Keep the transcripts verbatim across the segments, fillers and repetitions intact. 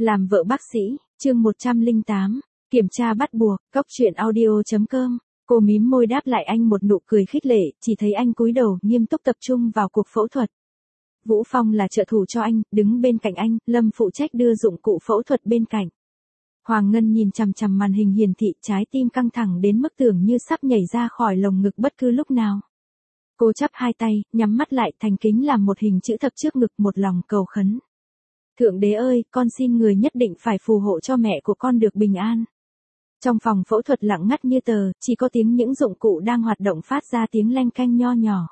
Làm vợ bác sĩ, chương một trăm lẻ tám, kiểm tra bắt buộc, cốc truyện audio.com. Cô mím môi đáp lại anh một nụ cười khích lệ, chỉ thấy anh cúi đầu, nghiêm túc tập trung vào cuộc phẫu thuật. Vũ Phong là trợ thủ cho anh, đứng bên cạnh anh, Lâm phụ trách đưa dụng cụ phẫu thuật bên cạnh. Hoàng Ngân nhìn chằm chằm màn hình hiển thị, trái tim căng thẳng đến mức tưởng như sắp nhảy ra khỏi lồng ngực bất cứ lúc nào. Cô chắp hai tay, nhắm mắt lại, thành kính làm một hình chữ thập trước ngực, một lòng cầu khấn. Thượng đế ơi, con xin người nhất định phải phù hộ cho mẹ của con được bình an. Trong phòng phẫu thuật lặng ngắt như tờ, chỉ có tiếng những dụng cụ đang hoạt động phát ra tiếng leng keng nho nhỏ.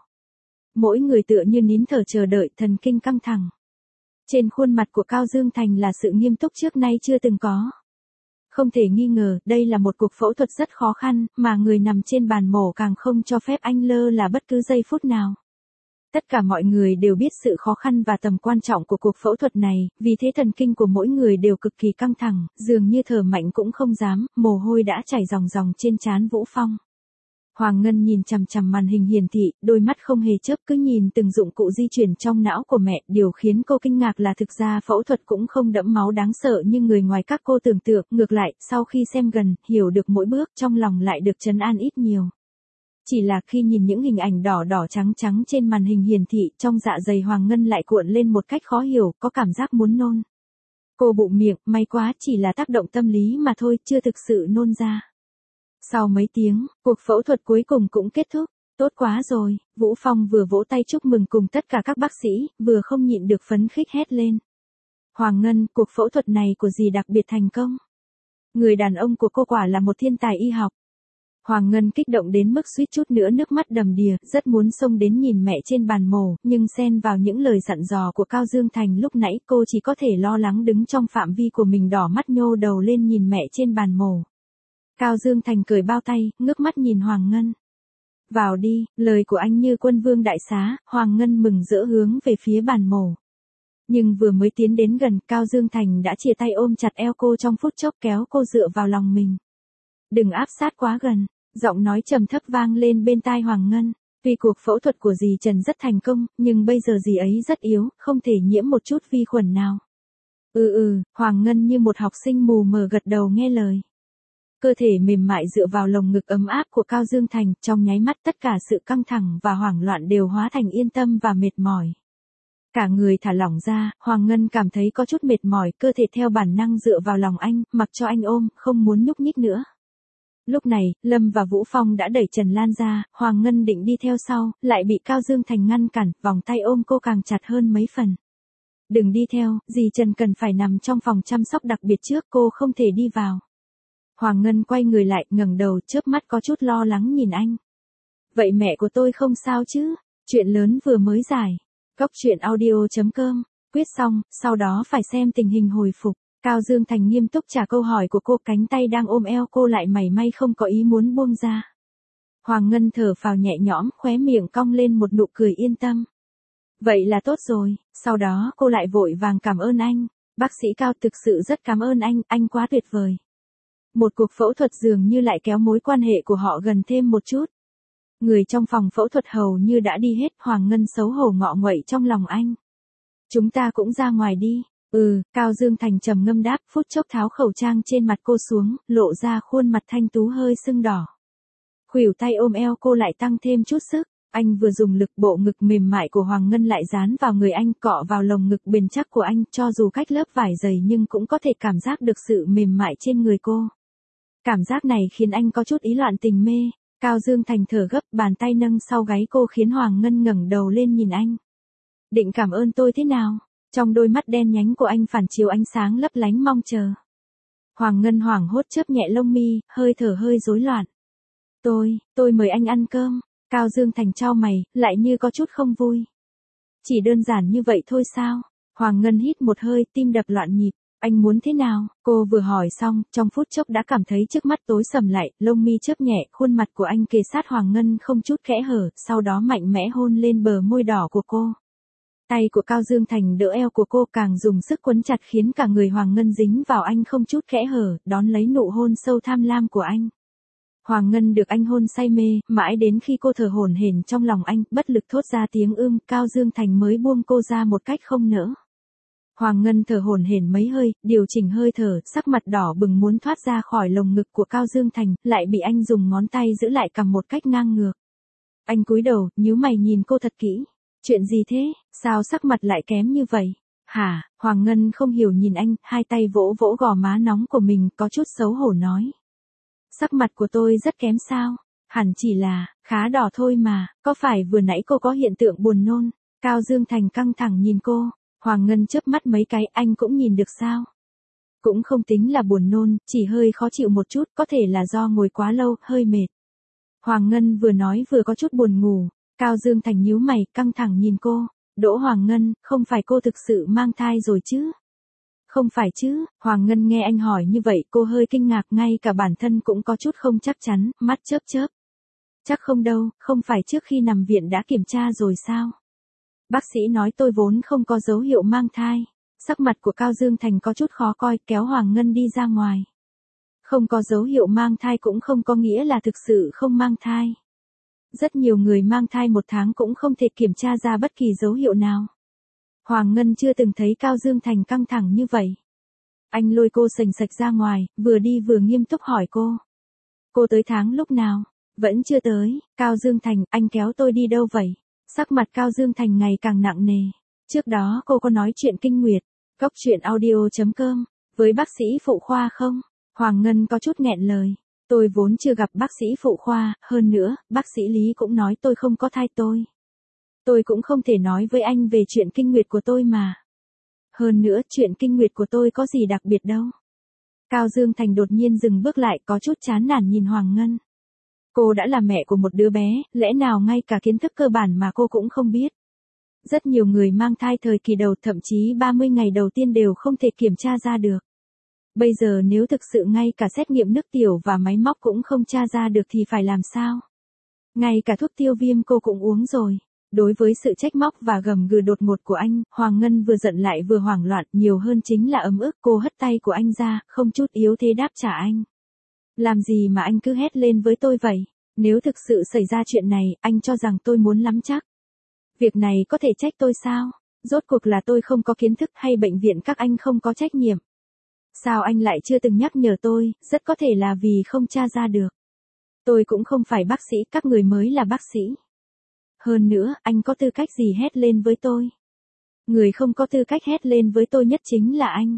Mỗi người tựa như nín thở chờ đợi, thần kinh căng thẳng. Trên khuôn mặt của Cao Dương Thành là sự nghiêm túc trước nay chưa từng có. Không thể nghi ngờ, đây là một cuộc phẫu thuật rất khó khăn, mà người nằm trên bàn mổ càng không cho phép anh lơ là bất cứ giây phút nào. Tất cả mọi người đều biết sự khó khăn và tầm quan trọng của cuộc phẫu thuật này, vì thế thần kinh của mỗi người đều cực kỳ căng thẳng, dường như thở mạnh cũng không dám, mồ hôi đã chảy ròng ròng trên trán Vũ Phong. Hoàng Ngân nhìn chằm chằm màn hình hiển thị, đôi mắt không hề chớp cứ nhìn từng dụng cụ di chuyển trong não của mẹ, điều khiến cô kinh ngạc là thực ra phẫu thuật cũng không đẫm máu đáng sợ như người ngoài các cô tưởng tượng, ngược lại, sau khi xem gần, hiểu được mỗi bước, trong lòng lại được trấn an ít nhiều. Chỉ là khi nhìn những hình ảnh đỏ đỏ trắng trắng trên màn hình hiển thị, trong dạ dày Hoàng Ngân lại cuộn lên một cách khó hiểu, có cảm giác muốn nôn. Cô bụng miệng, may quá chỉ là tác động tâm lý mà thôi, chưa thực sự nôn ra. Sau mấy tiếng, cuộc phẫu thuật cuối cùng cũng kết thúc. Tốt quá rồi, Vũ Phong vừa vỗ tay chúc mừng cùng tất cả các bác sĩ, vừa không nhịn được phấn khích hét lên. Hoàng Ngân, cuộc phẫu thuật này của dì đặc biệt thành công. Người đàn ông của cô quả là một thiên tài y học. Hoàng Ngân kích động đến mức suýt chút nữa nước mắt đầm đìa, rất muốn xông đến nhìn mẹ trên bàn mổ, nhưng xen vào những lời dặn dò của Cao Dương Thành lúc nãy cô chỉ có thể lo lắng đứng trong phạm vi của mình đỏ mắt nhô đầu lên nhìn mẹ trên bàn mổ. Cao Dương Thành cởi bao tay, ngước mắt nhìn Hoàng Ngân. Vào đi, lời của anh như quân vương đại xá, Hoàng Ngân mừng rỡ hướng về phía bàn mổ. Nhưng vừa mới tiến đến gần, Cao Dương Thành đã chìa tay ôm chặt eo cô trong phút chốc kéo cô dựa vào lòng mình. Đừng áp sát quá gần, giọng nói trầm thấp vang lên bên tai Hoàng Ngân. Tuy cuộc phẫu thuật của dì Trần rất thành công, nhưng bây giờ dì ấy rất yếu, không thể nhiễm một chút vi khuẩn nào. Ừ ừ, Hoàng Ngân như một học sinh mù mờ gật đầu nghe lời. Cơ thể mềm mại dựa vào lồng ngực ấm áp của Cao Dương Thành, trong nháy mắt tất cả sự căng thẳng và hoảng loạn đều hóa thành yên tâm và mệt mỏi. Cả người thả lỏng ra, Hoàng Ngân cảm thấy có chút mệt mỏi, cơ thể theo bản năng dựa vào lòng anh, mặc cho anh ôm, không muốn nhúc nhích nữa. Lúc này, Lâm và Vũ Phong đã đẩy Trần Lan ra, Hoàng Ngân định đi theo sau, lại bị Cao Dương Thành ngăn cản, vòng tay ôm cô càng chặt hơn mấy phần. Đừng đi theo, dì Trần cần phải nằm trong phòng chăm sóc đặc biệt trước, cô không thể đi vào. Hoàng Ngân quay người lại, ngẩng đầu, chớp mắt có chút lo lắng nhìn anh. Vậy mẹ của tôi không sao chứ? Chuyện lớn vừa mới giải. Cốc truyện audio.com. Quyết xong, sau đó phải xem tình hình hồi phục. Cao Dương Thành nghiêm túc trả câu hỏi của cô, cánh tay đang ôm eo cô lại mảy may không có ý muốn buông ra. Hoàng Ngân thở phào nhẹ nhõm, khóe miệng cong lên một nụ cười yên tâm. Vậy là tốt rồi, sau đó cô lại vội vàng cảm ơn anh. Bác sĩ Cao thực sự rất cảm ơn anh, anh quá tuyệt vời. Một cuộc phẫu thuật dường như lại kéo mối quan hệ của họ gần thêm một chút. Người trong phòng phẫu thuật hầu như đã đi hết, Hoàng Ngân xấu hổ ngọ nguậy trong lòng anh. Chúng ta cũng ra ngoài đi. Ừ, Cao Dương Thành trầm ngâm đáp, phút chốc tháo khẩu trang trên mặt cô xuống, lộ ra khuôn mặt thanh tú hơi sưng đỏ. Khuỷu tay ôm eo cô lại tăng thêm chút sức. Anh vừa dùng lực, bộ ngực mềm mại của Hoàng Ngân lại dán vào người anh, cọ vào lồng ngực bền chắc của anh, cho dù cách lớp vải dày nhưng cũng có thể cảm giác được sự mềm mại trên người cô. Cảm giác này khiến anh có chút ý loạn tình mê. Cao Dương Thành thở gấp, bàn tay nâng sau gáy cô khiến Hoàng Ngân ngẩng đầu lên nhìn anh. Định cảm ơn tôi thế nào? Trong đôi mắt đen nhánh của anh phản chiếu ánh sáng lấp lánh mong chờ. Hoàng Ngân hoảng hốt chớp nhẹ lông mi, hơi thở hơi rối loạn. Tôi, tôi mời anh ăn cơm. Cao Dương Thành chau mày, lại như có chút không vui. Chỉ đơn giản như vậy thôi sao? Hoàng Ngân hít một hơi, tim đập loạn nhịp. Anh muốn thế nào? Cô vừa hỏi xong, trong phút chốc đã cảm thấy trước mắt tối sầm lại, lông mi chớp nhẹ, khuôn mặt của anh kề sát Hoàng Ngân không chút kẽ hở, sau đó mạnh mẽ hôn lên bờ môi đỏ của cô. Tay của Cao Dương Thành đỡ eo của cô, càng dùng sức quấn chặt khiến cả người Hoàng Ngân dính vào anh không chút kẽ hở, đón lấy nụ hôn sâu tham lam của anh. Hoàng Ngân được anh hôn say mê, mãi đến khi cô thở hổn hển trong lòng anh, bất lực thốt ra tiếng ưm, Cao Dương Thành mới buông cô ra một cách không nỡ. Hoàng Ngân thở hổn hển mấy hơi, điều chỉnh hơi thở, sắc mặt đỏ bừng muốn thoát ra khỏi lồng ngực của Cao Dương Thành, lại bị anh dùng ngón tay giữ lại cầm một cách ngang ngược. Anh cúi đầu, nhíu mày nhìn cô thật kỹ. Chuyện gì thế, sao sắc mặt lại kém như vậy? Hả, Hoàng Ngân không hiểu nhìn anh, hai tay vỗ vỗ gò má nóng của mình, có chút xấu hổ nói. Sắc mặt của tôi rất kém sao? Hẳn chỉ là, khá đỏ thôi mà, có phải vừa nãy cô có hiện tượng buồn nôn? Cao Dương Thành căng thẳng nhìn cô, Hoàng Ngân chớp mắt mấy cái, anh cũng nhìn được sao? Cũng không tính là buồn nôn, chỉ hơi khó chịu một chút, có thể là do ngồi quá lâu, hơi mệt. Hoàng Ngân vừa nói vừa có chút buồn ngủ, Cao Dương Thành nhíu mày, căng thẳng nhìn cô. Đỗ Hoàng Ngân, không phải cô thực sự mang thai rồi chứ? Không phải chứ, Hoàng Ngân nghe anh hỏi như vậy cô hơi kinh ngạc, ngay cả bản thân cũng có chút không chắc chắn, mắt chớp chớp. Chắc không đâu, không phải trước khi nằm viện đã kiểm tra rồi sao? Bác sĩ nói tôi vốn không có dấu hiệu mang thai. Sắc mặt của Cao Dương Thành có chút khó coi, kéo Hoàng Ngân đi ra ngoài. Không có dấu hiệu mang thai cũng không có nghĩa là thực sự không mang thai. Rất nhiều người mang thai một tháng cũng không thể kiểm tra ra bất kỳ dấu hiệu nào. Hoàng Ngân chưa từng thấy Cao Dương Thành căng thẳng như vậy. Anh lôi cô sành sạch ra ngoài, vừa đi vừa nghiêm túc hỏi cô. Cô tới tháng lúc nào? Vẫn chưa tới. Cao Dương Thành, anh kéo tôi đi đâu vậy? Sắc mặt Cao Dương Thành ngày càng nặng nề. Trước đó cô có nói chuyện kinh nguyệt, cốc truyện audio chấm com, với bác sĩ phụ khoa không? Hoàng Ngân có chút nghẹn lời. Tôi vốn chưa gặp bác sĩ phụ khoa, hơn nữa, bác sĩ Lý cũng nói tôi không có thai tôi. Tôi cũng không thể nói với anh về chuyện kinh nguyệt của tôi mà. Hơn nữa, chuyện kinh nguyệt của tôi có gì đặc biệt đâu. Cao Dương Thành đột nhiên dừng bước lại, có chút chán nản nhìn Hoàng Ngân. Cô đã là mẹ của một đứa bé, lẽ nào ngay cả kiến thức cơ bản mà cô cũng không biết. Rất nhiều người mang thai thời kỳ đầu, thậm chí ba mươi ngày đầu tiên đều không thể kiểm tra ra được. Bây giờ nếu thực sự ngay cả xét nghiệm nước tiểu và máy móc cũng không tra ra được thì phải làm sao? Ngay cả thuốc tiêu viêm cô cũng uống rồi. Đối với sự trách móc và gầm gừ đột ngột của anh, Hoàng Ngân vừa giận lại vừa hoảng loạn, nhiều hơn chính là ấm ức. Cô hất tay của anh ra, không chút yếu thế đáp trả anh. Làm gì mà anh cứ hét lên với tôi vậy? Nếu thực sự xảy ra chuyện này, anh cho rằng tôi muốn lắm chắc. Việc này có thể trách tôi sao? Rốt cuộc là tôi không có kiến thức hay bệnh viện các anh không có trách nhiệm? Sao anh lại chưa từng nhắc nhở tôi, rất có thể là vì không tra ra được. Tôi cũng không phải bác sĩ, các người mới là bác sĩ. Hơn nữa, anh có tư cách gì hét lên với tôi? Người không có tư cách hét lên với tôi nhất chính là anh.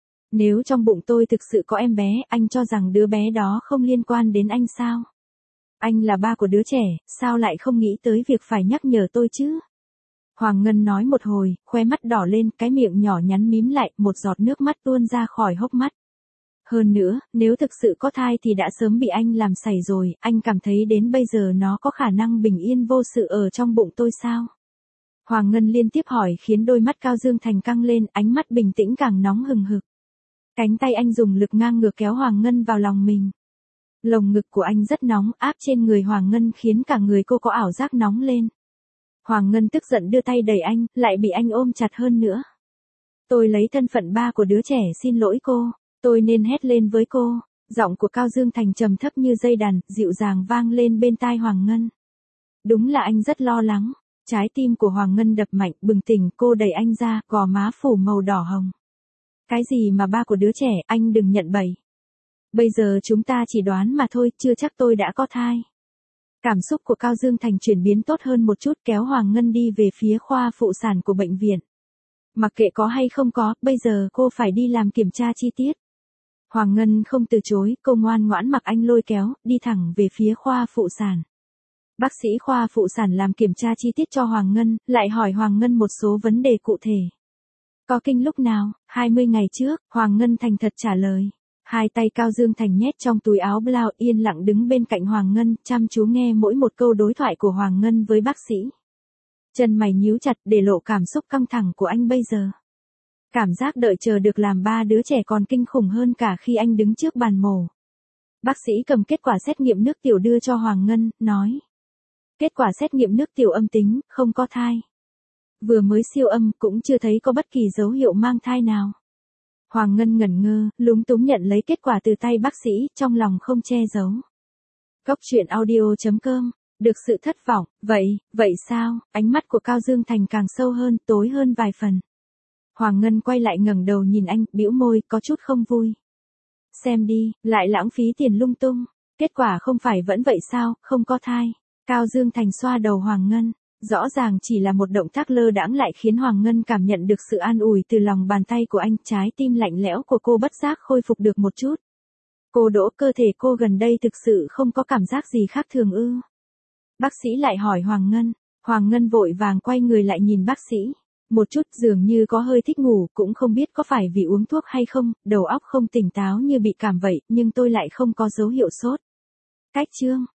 Nếu trong bụng tôi thực sự có em bé, anh cho rằng đứa bé đó không liên quan đến anh sao? Anh là ba của đứa trẻ, sao lại không nghĩ tới việc phải nhắc nhở tôi chứ? Hoàng Ngân nói một hồi, khóe mắt đỏ lên, cái miệng nhỏ nhắn mím lại, một giọt nước mắt tuôn ra khỏi hốc mắt. Hơn nữa, nếu thực sự có thai thì đã sớm bị anh làm sảy rồi, anh cảm thấy đến bây giờ nó có khả năng bình yên vô sự ở trong bụng tôi sao? Hoàng Ngân liên tiếp hỏi khiến đôi mắt Cao Dương Thành căng lên, ánh mắt bình tĩnh càng nóng hừng hực. Cánh tay anh dùng lực ngang ngược kéo Hoàng Ngân vào lòng mình. Lồng ngực của anh rất nóng, áp trên người Hoàng Ngân khiến cả người cô có ảo giác nóng lên. Hoàng Ngân tức giận đưa tay đẩy anh, lại bị anh ôm chặt hơn nữa. Tôi lấy thân phận ba của đứa trẻ xin lỗi cô, tôi nên hét lên với cô. Giọng của Cao Dương Thành trầm thấp như dây đàn, dịu dàng vang lên bên tai Hoàng Ngân. Đúng là anh rất lo lắng. Trái tim của Hoàng Ngân đập mạnh, bừng tỉnh, cô đẩy anh ra, gò má phủ màu đỏ hồng. Cái gì mà ba của đứa trẻ, anh đừng nhận bậy. Bây giờ chúng ta chỉ đoán mà thôi, chưa chắc tôi đã có thai. Cảm xúc của Cao Dương Thành chuyển biến tốt hơn một chút, kéo Hoàng Ngân đi về phía khoa phụ sản của bệnh viện. Mặc kệ có hay không có, bây giờ cô phải đi làm kiểm tra chi tiết. Hoàng Ngân không từ chối, cô ngoan ngoãn mặc anh lôi kéo, đi thẳng về phía khoa phụ sản. Bác sĩ khoa phụ sản làm kiểm tra chi tiết cho Hoàng Ngân, lại hỏi Hoàng Ngân một số vấn đề cụ thể. Có kinh lúc nào? hai mươi ngày trước, Hoàng Ngân thành thật trả lời. Hai tay Cao Dương Thành nhét trong túi áo blau, yên lặng đứng bên cạnh Hoàng Ngân, chăm chú nghe mỗi một câu đối thoại của Hoàng Ngân với bác sĩ. Chân mày nhíu chặt để lộ cảm xúc căng thẳng của anh bây giờ. Cảm giác đợi chờ được làm ba đứa trẻ còn kinh khủng hơn cả khi anh đứng trước bàn mổ. Bác sĩ cầm kết quả xét nghiệm nước tiểu đưa cho Hoàng Ngân, nói. Kết quả xét nghiệm nước tiểu âm tính, không có thai. Vừa mới siêu âm cũng chưa thấy có bất kỳ dấu hiệu mang thai nào. Hoàng Ngân ngẩn ngơ, lúng túng nhận lấy kết quả từ tay bác sĩ, trong lòng không che giấu. Cốc truyện audio chấm com, được sự thất vọng, vậy, vậy sao? Ánh mắt của Cao Dương Thành càng sâu hơn, tối hơn vài phần. Hoàng Ngân quay lại ngẩng đầu nhìn anh, bĩu môi, có chút không vui. Xem đi, lại lãng phí tiền lung tung. Kết quả không phải vẫn vậy sao, không có thai. Cao Dương Thành xoa đầu Hoàng Ngân. Rõ ràng chỉ là một động tác lơ đãng lại khiến Hoàng Ngân cảm nhận được sự an ủi từ lòng bàn tay của anh. Trái tim lạnh lẽo của cô bất giác khôi phục được một chút. Cô Đỗ, cơ thể cô gần đây thực sự không có cảm giác gì khác thường ư? Bác sĩ lại hỏi Hoàng Ngân. Hoàng Ngân vội vàng quay người lại nhìn bác sĩ. Một chút, dường như có hơi thích ngủ, cũng không biết có phải vì uống thuốc hay không, đầu óc không tỉnh táo như bị cảm vậy, nhưng tôi lại không có dấu hiệu sốt. Cách chương